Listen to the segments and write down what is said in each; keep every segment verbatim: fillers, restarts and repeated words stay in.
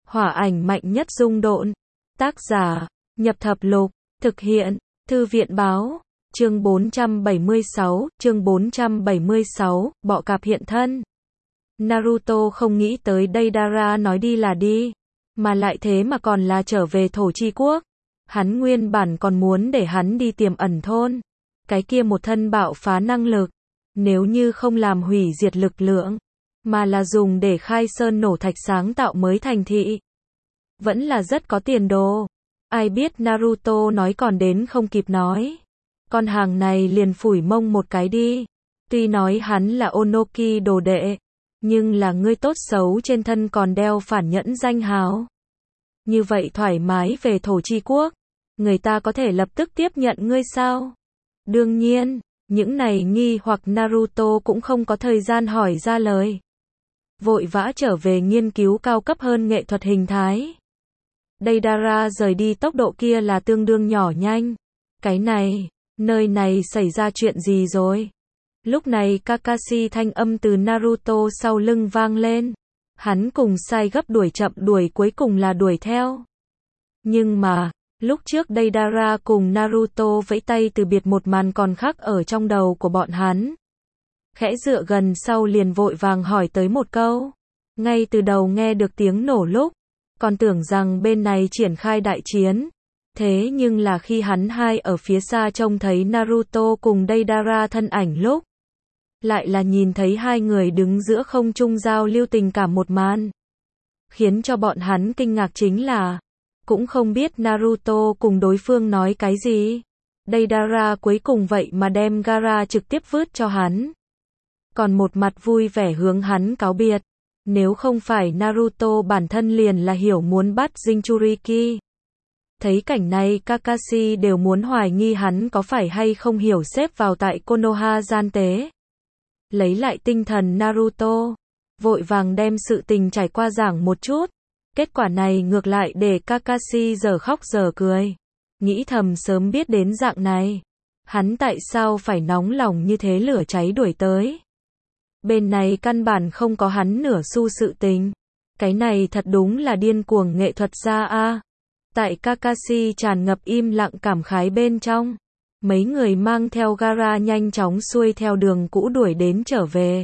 Hỏa ảnh mạnh nhất dung độn. Tác giả, Nhập Thập Lục, thực hiện, Thư viện báo, chương bốn trăm bảy mươi sáu, chương bốn trăm bảy mươi sáu, bọ cạp hiện thân. Naruto không nghĩ tới Deidara nói đi là đi, mà lại thế mà còn là trở về Thổ Chi Quốc. Hắn nguyên bản còn muốn để hắn đi tiềm ẩn thôn, cái kia một thân bạo phá năng lực, nếu như không làm hủy diệt lực lượng, mà là dùng để khai sơn nổ thạch sáng tạo mới thành thị, vẫn là rất có tiền đồ. Ai biết Naruto nói còn đến không kịp nói, con hàng này liền phủi mông một cái đi. Tuy nói hắn là Onoki đồ đệ, nhưng là ngươi tốt xấu trên thân còn đeo phản nhẫn danh hào. Như vậy thoải mái về Thổ Chi Quốc, người ta có thể lập tức tiếp nhận ngươi sao? Đương nhiên, những này nghi hoặc Naruto cũng không có thời gian hỏi ra lời. Vội vã trở về nghiên cứu cao cấp hơn nghệ thuật hình thái. Deidara rời đi tốc độ kia là tương đương nhỏ nhanh. Cái này, nơi này xảy ra chuyện gì rồi? Lúc này Kakashi thanh âm từ Naruto sau lưng vang lên. Hắn cùng sai gấp đuổi chậm đuổi cuối cùng là đuổi theo. Nhưng mà, lúc trước Deidara cùng Naruto vẫy tay từ biệt một màn còn khắc ở trong đầu của bọn hắn. Khẽ dựa gần sau liền vội vàng hỏi tới một câu. Ngay từ đầu nghe được tiếng nổ lúc, còn tưởng rằng bên này triển khai đại chiến. Thế nhưng là khi hắn hai ở phía xa trông thấy Naruto cùng Deidara thân ảnh lúc, lại là nhìn thấy hai người đứng giữa không trung giao lưu tình cảm một màn. Khiến cho bọn hắn kinh ngạc chính là, cũng không biết Naruto cùng đối phương nói cái gì. Deidara cuối cùng vậy mà đem Gaara trực tiếp vứt cho hắn. Còn một mặt vui vẻ hướng hắn cáo biệt. Nếu không phải Naruto bản thân liền là hiểu muốn bắt Jinchuriki. Thấy cảnh này Kakashi đều muốn hoài nghi hắn có phải hay không hiểu xếp vào tại Konoha gian tế. Lấy lại tinh thần Naruto, vội vàng đem sự tình trải qua giảng một chút. Kết quả này ngược lại để Kakashi giờ khóc giờ cười. Nghĩ thầm sớm biết đến dạng này, hắn tại sao phải nóng lòng như thế lửa cháy đuổi tới. Bên này căn bản không có hắn nửa xu sự tình. Cái này thật đúng là điên cuồng nghệ thuật gia a. Tại Kakashi tràn ngập im lặng cảm khái bên trong, mấy người mang theo Gaara nhanh chóng xuôi theo đường cũ đuổi đến trở về.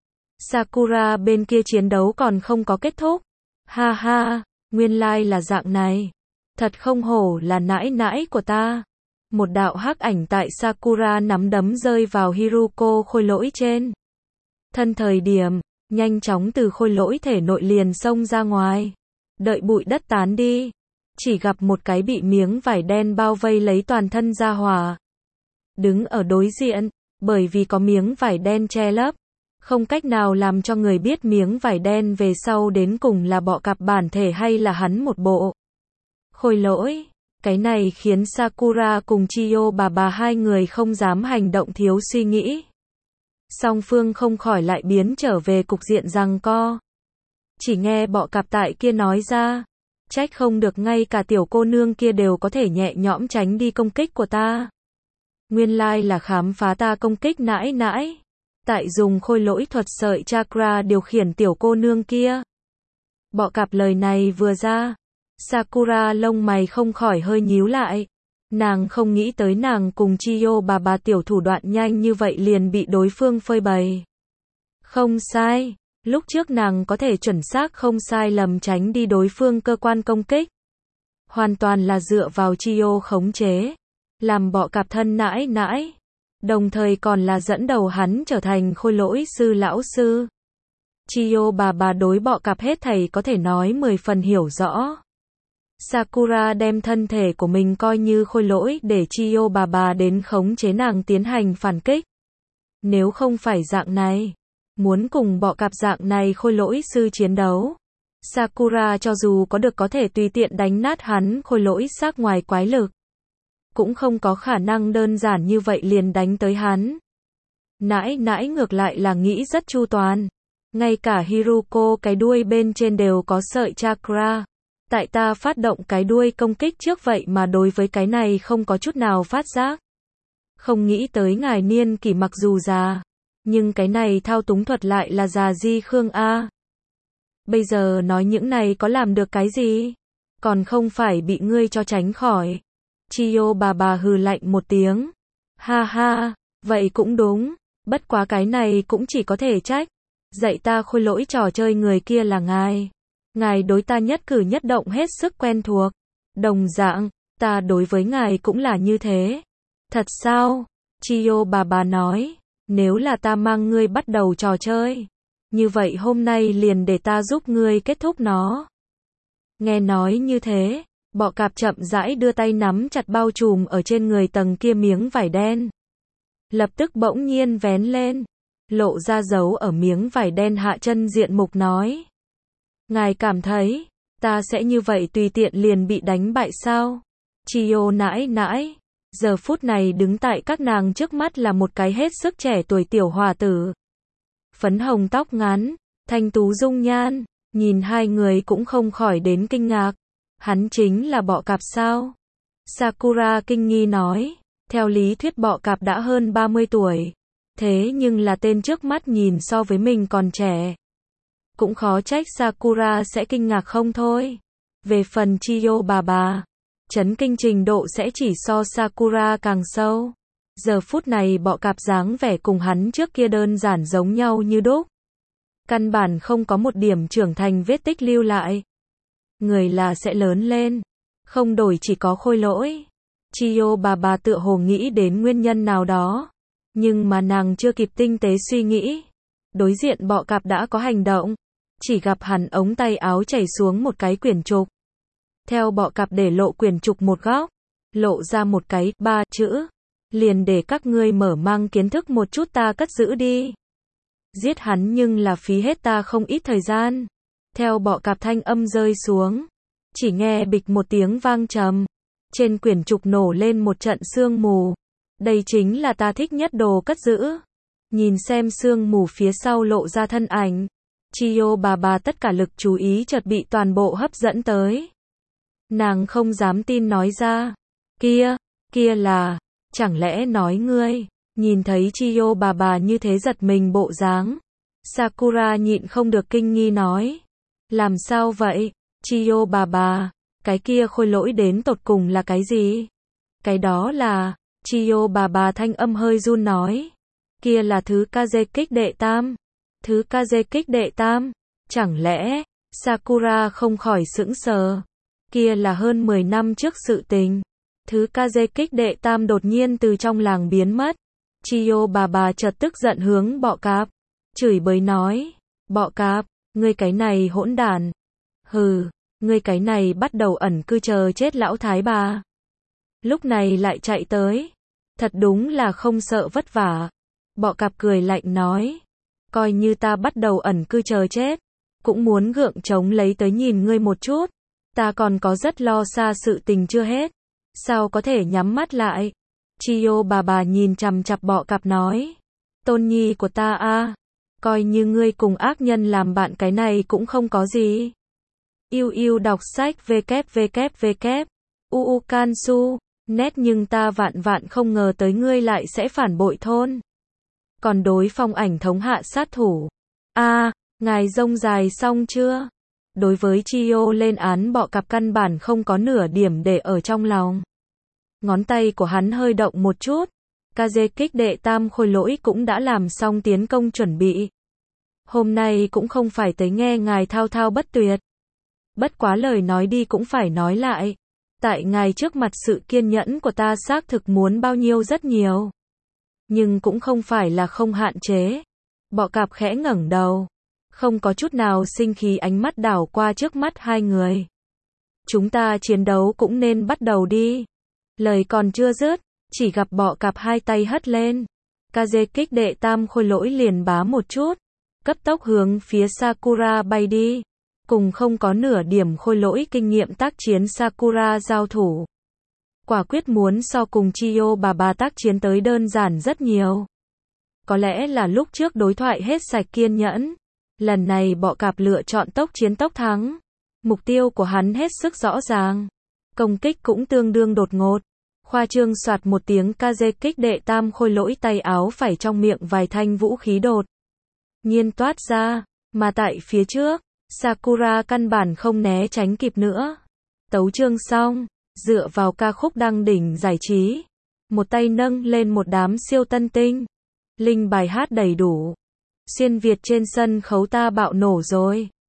Sakura bên kia chiến đấu còn không có kết thúc. Ha ha, nguyên lai là dạng này. Thật không hổ là nãi nãi của ta. Một đạo hắc ảnh tại Sakura nắm đấm rơi vào Hiruko khôi lỗi trên thân thời điểm, nhanh chóng từ khôi lỗi thể nội liền xông ra ngoài. Đợi bụi đất tán đi, chỉ gặp một cái bị miếng vải đen bao vây lấy toàn thân ra hỏa. Đứng ở đối diện, bởi vì có miếng vải đen che lấp, không cách nào làm cho người biết miếng vải đen về sau đến cùng là bọ cạp bản thể hay là hắn một bộ. Khôi lỗi, cái này khiến Sakura cùng Chiyo bà bà hai người không dám hành động thiếu suy nghĩ. Song phương không khỏi lại biến trở về cục diện giằng co. Chỉ nghe bọ cạp tại kia nói ra, trách không được ngay cả tiểu cô nương kia đều có thể nhẹ nhõm tránh đi công kích của ta. Nguyên lai là khám phá ta công kích nãi nãi. Tại dùng khôi lỗi thuật sợi chakra điều khiển tiểu cô nương kia. Bọ cạp lời này vừa ra, Sakura lông mày không khỏi hơi nhíu lại. Nàng không nghĩ tới nàng cùng Chiyo bà bà tiểu thủ đoạn nhanh như vậy liền bị đối phương phơi bày. Không sai, lúc trước nàng có thể chuẩn xác không sai lầm tránh đi đối phương cơ quan công kích. Hoàn toàn là dựa vào Chiyo khống chế, làm bọ cạp thân nãi nãi. Đồng thời còn là dẫn đầu hắn trở thành khôi lỗi sư lão sư. Chiyo bà bà đối bọ cạp hết thảy có thể nói mười phần hiểu rõ. Sakura đem thân thể của mình coi như khôi lỗi để Chiyo bà bà đến khống chế nàng tiến hành phản kích. Nếu không phải dạng này, muốn cùng bọ cạp dạng này khôi lỗi sư chiến đấu, Sakura cho dù có được có thể tùy tiện đánh nát hắn khôi lỗi xác ngoài quái lực, cũng không có khả năng đơn giản như vậy liền đánh tới hắn. Nãi nãi ngược lại là nghĩ rất chu toàn. Ngay cả Hiruko cái đuôi bên trên đều có sợi chakra. Tại ta phát động cái đuôi công kích trước vậy mà đối với cái này không có chút nào phát giác. Không nghĩ tới ngài niên kỷ mặc dù già, nhưng cái này thao túng thuật lại là già di khương a. Bây giờ nói những này có làm được cái gì? Còn không phải bị ngươi cho tránh khỏi. Chiyo bà bà hừ lạnh một tiếng. Ha ha, vậy cũng đúng. Bất quá cái này cũng chỉ có thể trách. Dạy ta khôi lỗi trò chơi người kia là ngài. Ngài đối ta nhất cử nhất động hết sức quen thuộc. Đồng dạng, ta đối với ngài cũng là như thế. Thật sao? Chiyo bà bà nói. Nếu là ta mang ngươi bắt đầu trò chơi, như vậy hôm nay liền để ta giúp ngươi kết thúc nó. Nghe nói như thế, bọ cạp chậm rãi đưa tay nắm chặt bao trùm ở trên người tầng kia miếng vải đen. Lập tức bỗng nhiên vén lên, lộ ra dấu ở miếng vải đen hạ chân diện mục nói. Ngài cảm thấy, ta sẽ như vậy tùy tiện liền bị đánh bại sao? Chiyo nãi nãi, giờ phút này đứng tại các nàng trước mắt là một cái hết sức trẻ tuổi tiểu hòa tử. Phấn hồng tóc ngắn, thanh tú dung nhan, nhìn hai người cũng không khỏi đến kinh ngạc. Hắn chính là bọ cạp sao? Sakura kinh nghi nói, theo lý thuyết bọ cạp đã hơn ba mươi tuổi. Thế nhưng là tên trước mắt nhìn so với mình còn trẻ. Cũng khó trách Sakura sẽ kinh ngạc không thôi. Về phần Chiyo bà bà, chấn kinh trình độ sẽ chỉ so Sakura càng sâu. Giờ phút này bọ cạp dáng vẻ cùng hắn trước kia đơn giản giống nhau như đúc. Căn bản không có một điểm trưởng thành vết tích lưu lại. Người là sẽ lớn lên, không đổi chỉ có khôi lỗi. Chiyo bà bà tựa hồ nghĩ đến nguyên nhân nào đó, nhưng mà nàng chưa kịp tinh tế suy nghĩ. Đối diện bọ cạp đã có hành động, chỉ gặp hắn ống tay áo chảy xuống một cái quyển trục. Theo bọ cạp để lộ quyển trục một góc, lộ ra một cái ba chữ, liền để các ngươi mở mang kiến thức một chút ta cất giữ đi. Giết hắn nhưng là phí hết ta không ít thời gian. Theo bọ cạp thanh âm rơi xuống, chỉ nghe bịch một tiếng vang trầm, trên quyển trục nổ lên một trận sương mù. Đây chính là ta thích nhất đồ cất giữ. Nhìn xem sương mù phía sau lộ ra thân ảnh, Chiyo bà bà tất cả lực chú ý chợt bị toàn bộ hấp dẫn tới. Nàng không dám tin nói ra, kia, kia là, chẳng lẽ nói ngươi? Nhìn thấy Chiyo bà bà như thế giật mình bộ dáng, Sakura nhịn không được kinh nghi nói. Làm sao vậy? Chiyo bà bà, cái kia khôi lỗi đến tột cùng là cái gì? Cái đó là, Chiyo bà bà thanh âm hơi run nói. Kia là thứ Kaze kích đệ tam. Thứ Kaze kích đệ tam? Chẳng lẽ, Sakura không khỏi sững sờ. Kia là hơn mười năm trước sự tình. Thứ Kaze kích đệ tam đột nhiên từ trong làng biến mất. Chiyo bà bà chợt tức giận hướng bọ cạp, chửi bới nói. Bọ cạp, ngươi cái này hỗn đản. Hừ, ngươi cái này bắt đầu ẩn cư chờ chết lão thái bà. Lúc này lại chạy tới. Thật đúng là không sợ vất vả. Bọ cạp cười lạnh nói. Coi như ta bắt đầu ẩn cư chờ chết, cũng muốn gượng chống lấy tới nhìn ngươi một chút. Ta còn có rất lo xa sự tình chưa hết. Sao có thể nhắm mắt lại? Chiyo bà bà nhìn chằm chằm bọ cạp nói. Tôn nhi của ta a, coi như ngươi cùng ác nhân làm bạn cái này cũng không có gì. Yêu yêu đọc sách www. Uu Kansu, net nhưng ta vạn vạn không ngờ tới ngươi lại sẽ phản bội thôn. Còn đối phong ảnh thống hạ sát thủ. A, à, ngài rông dài xong chưa? Đối với Chiyo lên án bọ cạp căn bản không có nửa điểm để ở trong lòng. Ngón tay của hắn hơi động một chút. Kaze kích đệ tam khôi lỗi cũng đã làm xong tiến công chuẩn bị. Hôm nay cũng không phải tới nghe ngài thao thao bất tuyệt. Bất quá lời nói đi cũng phải nói lại. Tại ngài trước mặt sự kiên nhẫn của ta xác thực muốn bao nhiêu rất nhiều. Nhưng cũng không phải là không hạn chế. Bọ cạp khẽ ngẩng đầu. Không có chút nào sinh khí ánh mắt đảo qua trước mắt hai người. Chúng ta chiến đấu cũng nên bắt đầu đi. Lời còn chưa dứt, chỉ gặp bọ cạp hai tay hất lên. Kaze kích đệ tam khôi lỗi liền bá một chút. Cấp tốc hướng phía Sakura bay đi. Cùng không có nửa điểm khôi lỗi kinh nghiệm tác chiến Sakura giao thủ. Quả quyết muốn so cùng Chiyo bà bà tác chiến tới đơn giản rất nhiều. Có lẽ là lúc trước đối thoại hết sạch kiên nhẫn. Lần này bọ cạp lựa chọn tốc chiến tốc thắng. Mục tiêu của hắn hết sức rõ ràng. Công kích cũng tương đương đột ngột. Khoa trương soạt một tiếng Kaze kích đệ tam khôi lỗi tay áo phải trong miệng vài thanh vũ khí đột nhiên toát ra. Mà tại phía trước, Sakura căn bản không né tránh kịp nữa. Tấu chương xong, dựa vào ca khúc đăng đỉnh giải trí, một tay nâng lên một đám siêu tân tinh. Linh bài hát đầy đủ. Xuyên Việt trên sân khấu ta bạo nổ rồi.